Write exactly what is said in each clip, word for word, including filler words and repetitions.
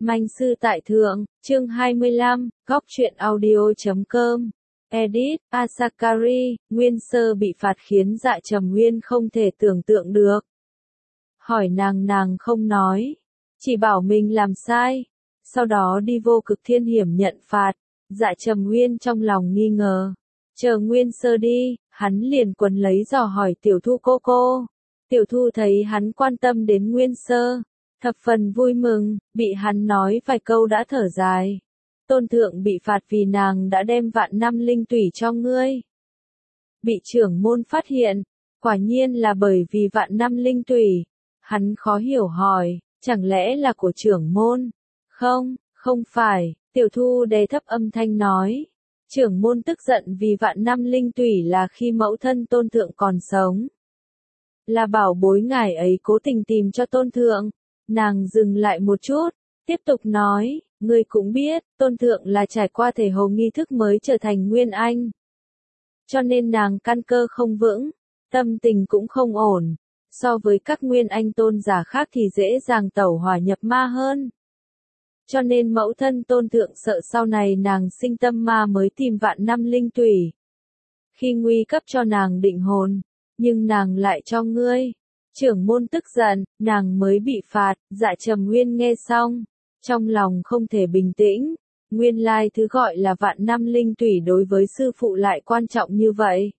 Manh sư tại thượng, chương hai mươi lăm, góc truyện audio chấm com. Edit, Asakari, Nguyên Sơ bị phạt khiến Dạ Trầm Nguyên không thể tưởng tượng được. Hỏi nàng nàng không nói, chỉ bảo mình làm sai, sau đó đi vô cực thiên hiểm nhận phạt. Dạ Trầm Nguyên trong lòng nghi ngờ, chờ Nguyên Sơ đi, hắn liền quấn lấy dò hỏi Tiểu Thu cô cô. Tiểu Thu thấy hắn quan tâm đến Nguyên Sơ, thập phần vui mừng, bị hắn nói vài câu đã thở dài. Tôn thượng bị phạt vì nàng đã đem vạn năm linh tủy cho ngươi. Bị trưởng môn phát hiện, quả nhiên là bởi vì vạn năm linh tủy. Hắn khó hiểu hỏi, chẳng lẽ là của trưởng môn? Không, không phải, Tiểu Thu đè thấp âm thanh nói. Trưởng môn tức giận vì vạn năm linh tủy là khi mẫu thân tôn thượng còn sống. Là bảo bối ngài ấy cố tình tìm cho tôn thượng. Nàng dừng lại một chút, tiếp tục nói, ngươi cũng biết, tôn thượng là trải qua thể hồ nghi thức mới trở thành Nguyên Anh. Cho nên nàng căn cơ không vững, tâm tình cũng không ổn, so với các Nguyên Anh tôn giả khác thì dễ dàng tẩu hỏa nhập ma hơn. Cho nên mẫu thân tôn thượng sợ sau này nàng sinh tâm ma mới tìm vạn năm linh tủy. Khi nguy cấp cho nàng định hồn, nhưng nàng lại cho ngươi. Trưởng môn tức giận, nàng mới bị phạt. Dạ Trầm Nguyên nghe xong, trong lòng không thể bình tĩnh. Nguyên lai thứ gọi là vạn năm linh tủy đối với sư phụ lại quan trọng như vậy.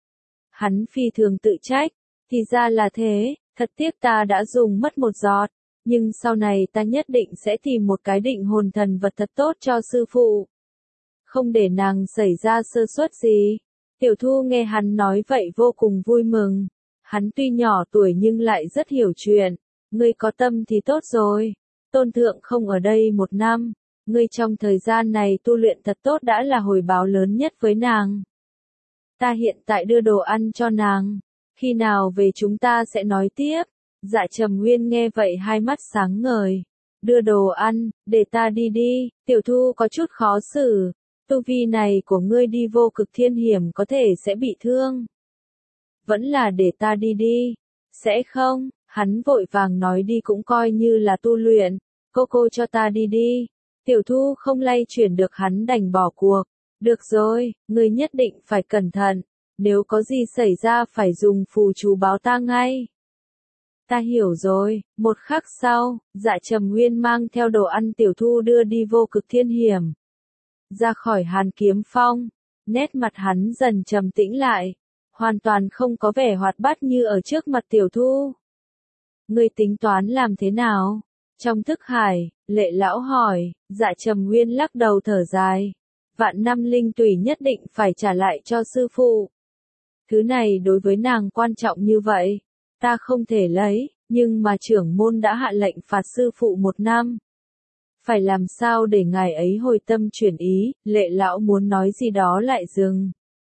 Hắn phi thường tự trách, thì ra là thế, thật tiếc ta đã dùng mất một giọt, nhưng sau này ta nhất định sẽ tìm một cái định hồn thần vật thật tốt cho sư phụ. Không để nàng xảy ra sơ suất gì. Tiểu Thu nghe hắn nói vậy vô cùng vui mừng. Hắn tuy nhỏ tuổi nhưng lại rất hiểu chuyện. Ngươi có tâm thì tốt rồi. Tôn thượng không ở đây một năm. Ngươi trong thời gian này tu luyện thật tốt đã là hồi báo lớn nhất với nàng. Ta hiện tại đưa đồ ăn cho nàng. Khi nào về chúng ta sẽ nói tiếp. Dạ Trầm Nguyên nghe vậy hai mắt sáng ngời. Đưa đồ ăn, để ta đi đi. Tiểu Thu có chút khó xử. Tu vi này của ngươi đi vô cực thiên hiểm có thể sẽ bị thương. Vẫn là để ta đi đi. Sẽ không, hắn vội vàng nói đi cũng coi như là tu luyện. Cô cô cho ta đi đi. Tiểu Thu không lay chuyển được hắn đành bỏ cuộc. Được rồi, ngươi nhất định phải cẩn thận. Nếu có gì xảy ra phải dùng phù chú báo ta ngay. Ta hiểu rồi. Một khắc sau, Dạ Trầm Nguyên mang theo đồ ăn Tiểu Thu đưa đi vô cực thiên hiểm. Ra khỏi Hàn Kiếm Phong, nét mặt hắn dần trầm tĩnh lại, hoàn toàn không có vẻ hoạt bát như ở trước mặt Tiểu Thu. Ngươi tính toán làm thế nào? Trong thức hải, Lệ lão hỏi. Dạ Trầm Nguyên lắc đầu thở dài. Vạn năm linh tủy nhất định phải trả lại cho sư phụ. Thứ này đối với nàng quan trọng như vậy, ta không thể lấy, nhưng mà trưởng môn đã hạ lệnh phạt sư phụ một năm. Phải làm sao để ngài ấy hồi tâm chuyển ý? Lệ lão muốn nói gì đó lại dừng.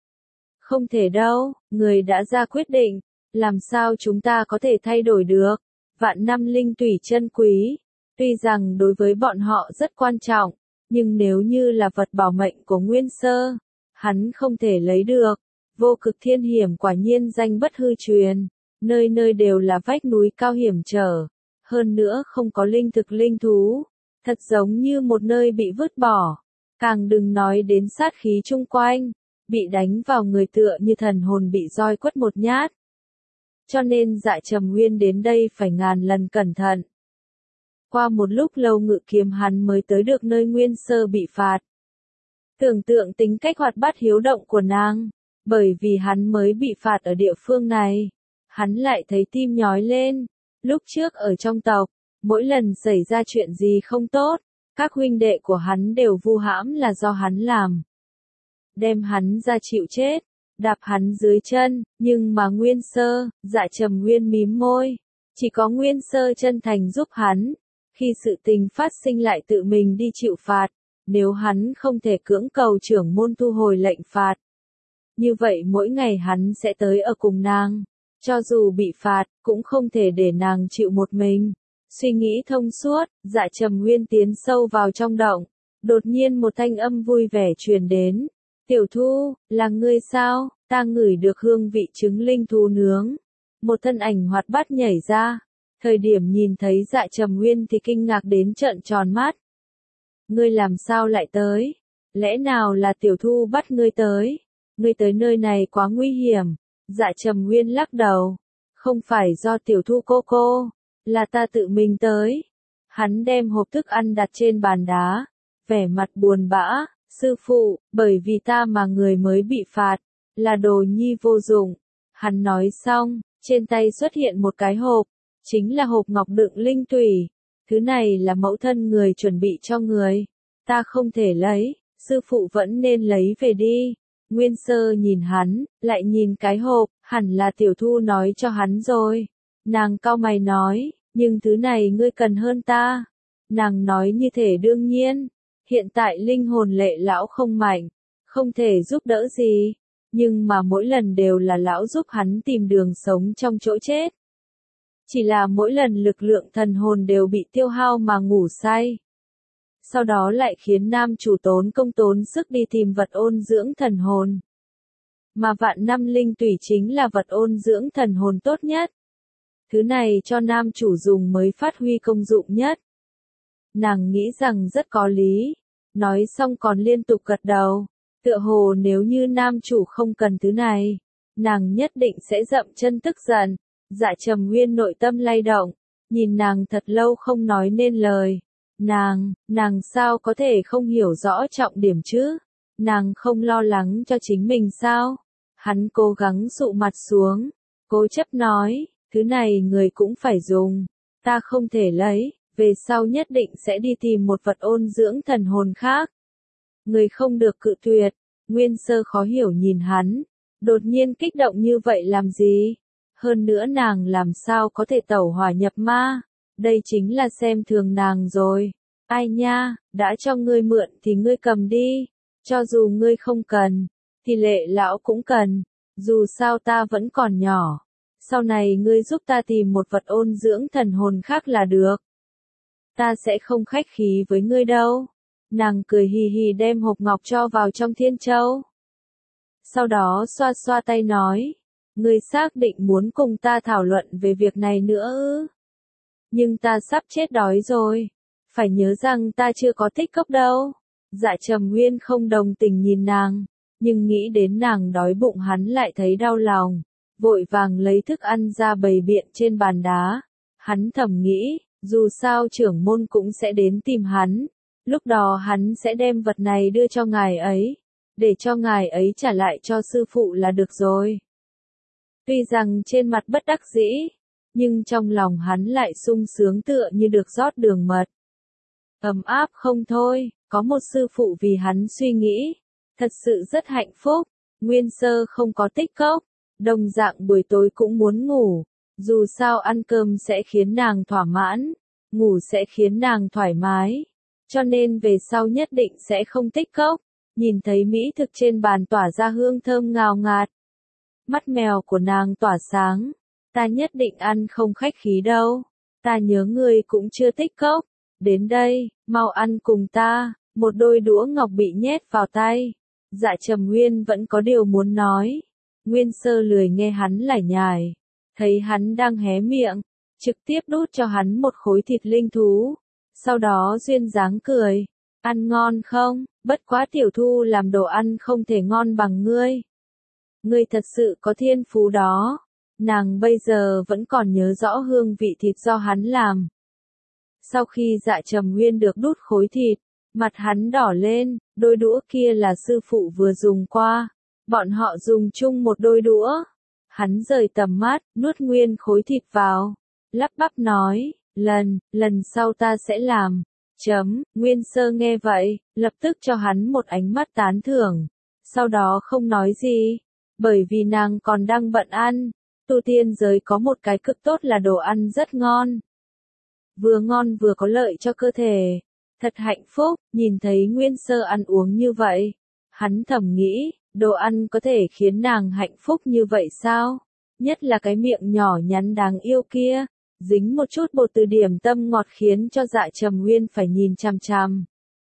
Không thể đâu, người đã ra quyết định, làm sao chúng ta có thể thay đổi được? Vạn năm linh tủy chân quý, tuy rằng đối với bọn họ rất quan trọng, nhưng nếu như là vật bảo mệnh của Nguyên Sơ, hắn không thể lấy được. Vô cực thiên hiểm quả nhiên danh bất hư truyền, nơi nơi đều là vách núi cao hiểm trở, hơn nữa không có linh thực linh thú. Thật giống như một nơi bị vứt bỏ, càng đừng nói đến sát khí chung quanh, bị đánh vào người tựa như thần hồn bị roi quất một nhát. Cho nên Dạ Trầm Nguyên đến đây phải ngàn lần cẩn thận. Qua một lúc lâu ngự kiếm hắn mới tới được nơi Nguyên Sơ bị phạt. Tưởng tượng tính cách hoạt bát hiếu động của nàng, bởi vì hắn mới bị phạt ở địa phương này, hắn lại thấy tim nhói lên. Lúc trước ở trong tộc, mỗi lần xảy ra chuyện gì không tốt, các huynh đệ của hắn đều vu hãm là do hắn làm. Đem hắn ra chịu chết, đạp hắn dưới chân, nhưng mà Nguyên Sơ, Dạ Trầm Nguyên mím môi. Chỉ có Nguyên Sơ chân thành giúp hắn, khi sự tình phát sinh lại tự mình đi chịu phạt, nếu hắn không thể cưỡng cầu trưởng môn thu hồi lệnh phạt. Như vậy mỗi ngày hắn sẽ tới ở cùng nàng, cho dù bị phạt, cũng không thể để nàng chịu một mình. Suy nghĩ thông suốt, Dạ Trầm Nguyên tiến sâu vào trong động. Đột nhiên một thanh âm vui vẻ truyền đến. Tiểu Thu, là ngươi sao? Ta ngửi được hương vị trứng linh thú nướng. Một thân ảnh hoạt bát nhảy ra. Thời điểm nhìn thấy Dạ Trầm Nguyên thì kinh ngạc đến trợn tròn mắt. ngươi làm sao lại tới? Lẽ nào là tiểu thu bắt ngươi tới? Ngươi tới nơi này quá nguy hiểm. Dạ Trầm Nguyên lắc đầu. Không phải do tiểu thu cô cô, là ta tự mình tới. Hắn đem hộp thức ăn đặt trên bàn đá, vẻ mặt buồn bã. Sư phụ, bởi vì ta mà người mới bị phạt, là đồ nhi vô dụng. Hắn nói xong, trên tay xuất hiện một cái hộp, chính là hộp ngọc đựng linh tủy. Thứ này là mẫu thân người chuẩn bị cho người. Ta không thể lấy, sư phụ vẫn nên lấy về đi. Nguyên Sơ nhìn hắn, lại nhìn cái hộp, hẳn là tiểu thu nói cho hắn rồi. Nàng cau mày nói, nhưng thứ này ngươi cần hơn ta. Nàng nói như thể đương nhiên. Hiện tại linh hồn lệ lão không mạnh, không thể giúp đỡ gì, nhưng mà mỗi lần đều là lão giúp hắn tìm đường sống trong chỗ chết. Chỉ là mỗi lần lực lượng thần hồn đều bị tiêu hao mà ngủ say. Sau đó lại khiến nam chủ tốn công tốn sức đi tìm vật ôn dưỡng thần hồn. Mà vạn năm linh tủy chính là vật ôn dưỡng thần hồn tốt nhất. Thứ này cho nam chủ dùng mới phát huy công dụng nhất. Nàng nghĩ rằng rất có lý, nói xong còn liên tục gật đầu, tựa hồ nếu như nam chủ không cần thứ này, nàng nhất định sẽ dậm chân tức giận. Dạ Trầm Nguyên nội tâm lay động, nhìn nàng thật lâu không nói nên lời. Nàng, nàng sao có thể không hiểu rõ trọng điểm chứ? Nàng không lo lắng cho chính mình sao? Hắn cố gắng dụ mặt xuống, cố chấp nói, thứ này người cũng phải dùng, ta không thể lấy. Về sau nhất định sẽ đi tìm một vật ôn dưỡng thần hồn khác. Người không được cự tuyệt. Nguyên Sơ khó hiểu nhìn hắn, đột nhiên kích động như vậy làm gì? Hơn nữa nàng làm sao có thể tẩu hỏa nhập ma? Đây chính là xem thường nàng rồi. Ai nha, đã cho ngươi mượn thì ngươi cầm đi. Cho dù ngươi không cần, thì lệ lão cũng cần. Dù sao ta vẫn còn nhỏ. Sau này ngươi giúp ta tìm một vật ôn dưỡng thần hồn khác là được. Ta sẽ không khách khí với ngươi đâu. Nàng cười hì hì đem hộp ngọc cho vào trong thiên châu. Sau đó xoa xoa tay nói, ngươi xác định muốn cùng ta thảo luận về việc này nữa ư? Nhưng ta sắp chết đói rồi. Phải nhớ rằng ta chưa có tích cốc đâu. Dạ Trầm Nguyên không đồng tình nhìn nàng, nhưng nghĩ đến nàng đói bụng hắn lại thấy đau lòng. Vội vàng lấy thức ăn ra bày biện trên bàn đá. Hắn thầm nghĩ, dù sao trưởng môn cũng sẽ đến tìm hắn, lúc đó hắn sẽ đem vật này đưa cho ngài ấy, để cho ngài ấy trả lại cho sư phụ là được rồi. Tuy rằng trên mặt bất đắc dĩ, nhưng trong lòng hắn lại sung sướng tựa như được rót đường mật. Ấm áp không thôi, có một sư phụ vì hắn suy nghĩ, thật sự rất hạnh phúc. Nguyên Sơ không có tích cốc, đồng dạng buổi tối cũng muốn ngủ. Dù sao ăn cơm sẽ khiến nàng thỏa mãn, ngủ sẽ khiến nàng thoải mái, cho nên về sau nhất định sẽ không tích cốc. Nhìn thấy mỹ thực trên bàn tỏa ra hương thơm ngào ngạt, mắt mèo của nàng tỏa sáng. Ta nhất định ăn không khách khí đâu, ta nhớ ngươi cũng chưa tích cốc, đến đây, mau ăn cùng ta. Một đôi đũa ngọc bị nhét vào tay. Dạ Trầm Nguyên vẫn có điều muốn nói. Nguyên Sơ lười nghe hắn lải nhải. Thấy hắn đang hé miệng, trực tiếp đút cho hắn một khối thịt linh thú. Sau đó duyên dáng cười. Ăn ngon không? Bất quá tiểu thu làm đồ ăn không thể ngon bằng ngươi. Ngươi thật sự có thiên phú đó. Nàng bây giờ vẫn còn nhớ rõ hương vị thịt do hắn làm. Sau khi Dạ Trầm Nguyên được đút khối thịt, mặt hắn đỏ lên, đôi đũa kia là sư phụ vừa dùng qua. Bọn họ dùng chung một đôi đũa. Hắn rời tầm mắt, nuốt nguyên khối thịt vào. Lắp bắp nói, lần, lần sau ta sẽ làm. Chấm, Nguyên Sơ nghe vậy, lập tức cho hắn một ánh mắt tán thưởng. Sau đó không nói gì, bởi vì nàng còn đang bận ăn. Tu tiên giới có một cái cực tốt là đồ ăn rất ngon. Vừa ngon vừa có lợi cho cơ thể. Thật hạnh phúc, nhìn thấy Nguyên Sơ ăn uống như vậy. Hắn thầm nghĩ, đồ ăn có thể khiến nàng hạnh phúc như vậy sao? Nhất là cái miệng nhỏ nhắn đáng yêu kia, dính một chút bột từ điểm tâm ngọt khiến cho Dạ Trầm Nguyên phải nhìn chằm chằm.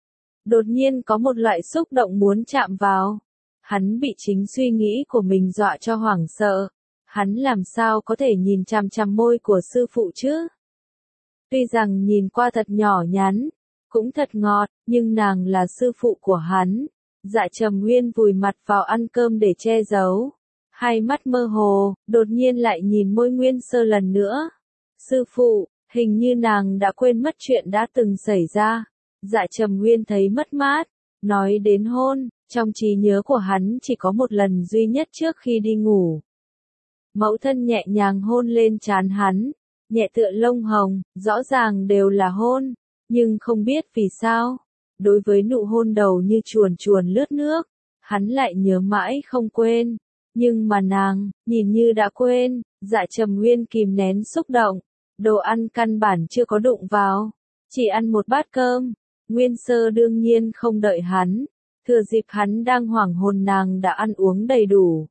Đột nhiên có một loại xúc động muốn chạm vào. Hắn bị chính suy nghĩ của mình dọa cho hoảng sợ. Hắn làm sao có thể nhìn chằm chằm môi của sư phụ chứ? Tuy rằng nhìn qua thật nhỏ nhắn, cũng thật ngọt, nhưng nàng là sư phụ của hắn. Dạ Trầm Nguyên vùi mặt vào ăn cơm để che giấu. Hai mắt mơ hồ, đột nhiên lại nhìn môi Nguyên Sơ lần nữa. Sư phụ, hình như nàng đã quên mất chuyện đã từng xảy ra. Dạ Trầm Nguyên thấy mất mát. Nói đến hôn, trong trí nhớ của hắn chỉ có một lần duy nhất trước khi đi ngủ. Mẫu thân nhẹ nhàng hôn lên trán hắn, nhẹ tựa lông hồng, rõ ràng đều là hôn, nhưng không biết vì sao. Đối với nụ hôn đầu như chuồn chuồn lướt nước, hắn lại nhớ mãi không quên. Nhưng mà nàng, nhìn như đã quên. Dạ Trầm Nguyên kìm nén xúc động. Đồ ăn căn bản chưa có đụng vào, chỉ ăn một bát cơm. Nguyên Sơ đương nhiên không đợi hắn, thừa dịp hắn đang hoảng hồn nàng đã ăn uống đầy đủ.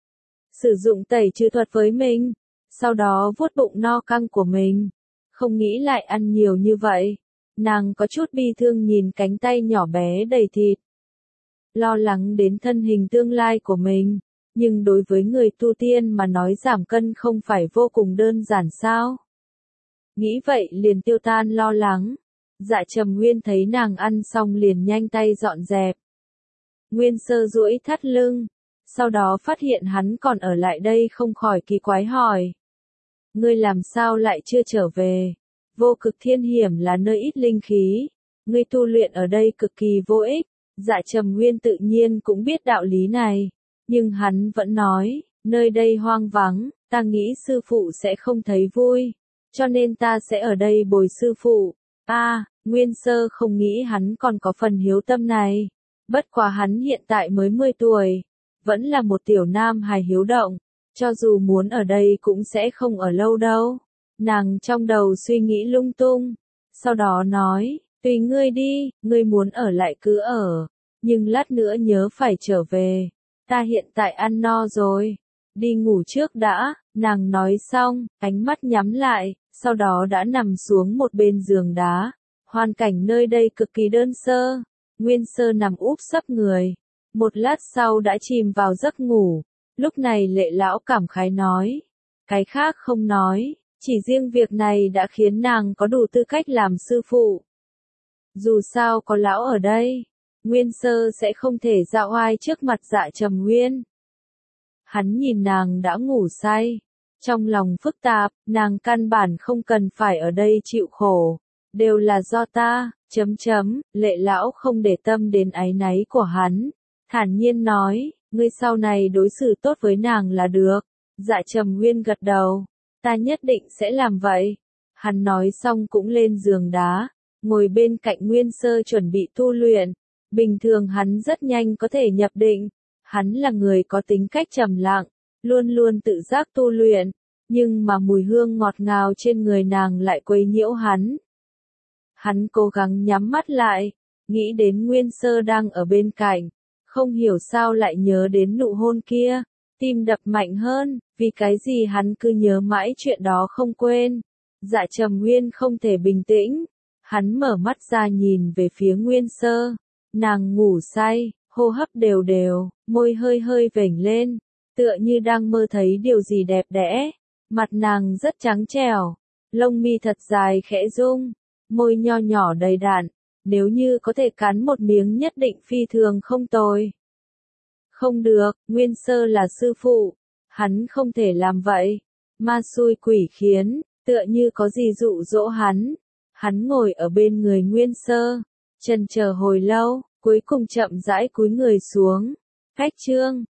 Sử dụng tẩy trừ thuật với mình, sau đó vuốt bụng no căng của mình. Không nghĩ lại ăn nhiều như vậy. Nàng có chút bi thương nhìn cánh tay nhỏ bé đầy thịt. Lo lắng đến thân hình tương lai của mình. Nhưng đối với người tu tiên mà nói giảm cân không phải vô cùng đơn giản sao? Nghĩ vậy liền tiêu tan lo lắng. Dạ Trầm Nguyên thấy nàng ăn xong liền nhanh tay dọn dẹp. Nguyên Sơ duỗi thắt lưng. Sau đó phát hiện hắn còn ở lại đây không khỏi kỳ quái hỏi. Ngươi làm sao lại chưa trở về? Vô Cực Thiên Hiểm là nơi ít linh khí. Ngươi tu luyện ở đây cực kỳ vô ích. Dạ Trầm Nguyên tự nhiên cũng biết đạo lý này. Nhưng hắn vẫn nói, nơi đây hoang vắng, ta nghĩ sư phụ sẽ không thấy vui. Cho nên ta sẽ ở đây bồi sư phụ. A, à, Nguyên Sơ không nghĩ hắn còn có phần hiếu tâm này. Bất quá hắn hiện tại mới mười tuổi. Vẫn là một tiểu nam hài hiếu động. Cho dù muốn ở đây cũng sẽ không ở lâu đâu. Nàng trong đầu suy nghĩ lung tung. Sau đó nói, tùy ngươi đi, ngươi muốn ở lại cứ ở. Nhưng lát nữa nhớ phải trở về. Ta hiện tại ăn no rồi. Đi ngủ trước đã, nàng nói xong, ánh mắt nhắm lại, sau đó đã nằm xuống một bên giường đá. Hoàn cảnh nơi đây cực kỳ đơn sơ. Nguyên Sơ nằm úp sấp người. Một lát sau đã chìm vào giấc ngủ. Lúc này Lệ lão cảm khái nói. Cái khác không nói, chỉ riêng việc này đã khiến nàng có đủ tư cách làm sư phụ. Dù sao có lão ở đây, Nguyên Sơ sẽ không thể dạo oai trước mặt Dạ Trầm Nguyên. Hắn nhìn nàng đã ngủ say. Trong lòng phức tạp, nàng căn bản không cần phải ở đây chịu khổ. Đều là do ta, chấm chấm, Lệ lão không để tâm đến áy náy của hắn. Thản nhiên nói, ngươi sau này đối xử tốt với nàng là được. Dạ Trầm Nguyên gật đầu. Ta nhất định sẽ làm vậy. Hắn nói xong cũng lên giường đá. Ngồi bên cạnh Nguyên Sơ chuẩn bị tu luyện. Bình thường hắn rất nhanh có thể nhập định. Hắn là người có tính cách trầm lặng. Luôn luôn tự giác tu luyện. Nhưng mà mùi hương ngọt ngào trên người nàng lại quấy nhiễu hắn. Hắn cố gắng nhắm mắt lại. Nghĩ đến Nguyên Sơ đang ở bên cạnh. Không hiểu sao lại nhớ đến nụ hôn kia. Tim đập mạnh hơn, vì cái gì hắn cứ nhớ mãi chuyện đó không quên. Dạ Trầm Nguyên không thể bình tĩnh. Hắn mở mắt ra nhìn về phía Nguyên Sơ. Nàng ngủ say, hô hấp đều đều, môi hơi hơi vểnh lên. Tựa như đang mơ thấy điều gì đẹp đẽ. Mặt nàng rất trắng trẻo. Lông mi thật dài khẽ rung. Môi nho nhỏ đầy đặn. Nếu như có thể cắn một miếng nhất định phi thường không tồi. Không được, Nguyên Sơ là sư phụ. Hắn không thể làm vậy. Ma xui quỷ khiến, tựa như có gì dụ dỗ hắn. Hắn ngồi ở bên người Nguyên Sơ. Chần chờ hồi lâu, cuối cùng chậm rãi cúi người xuống. Cách chương.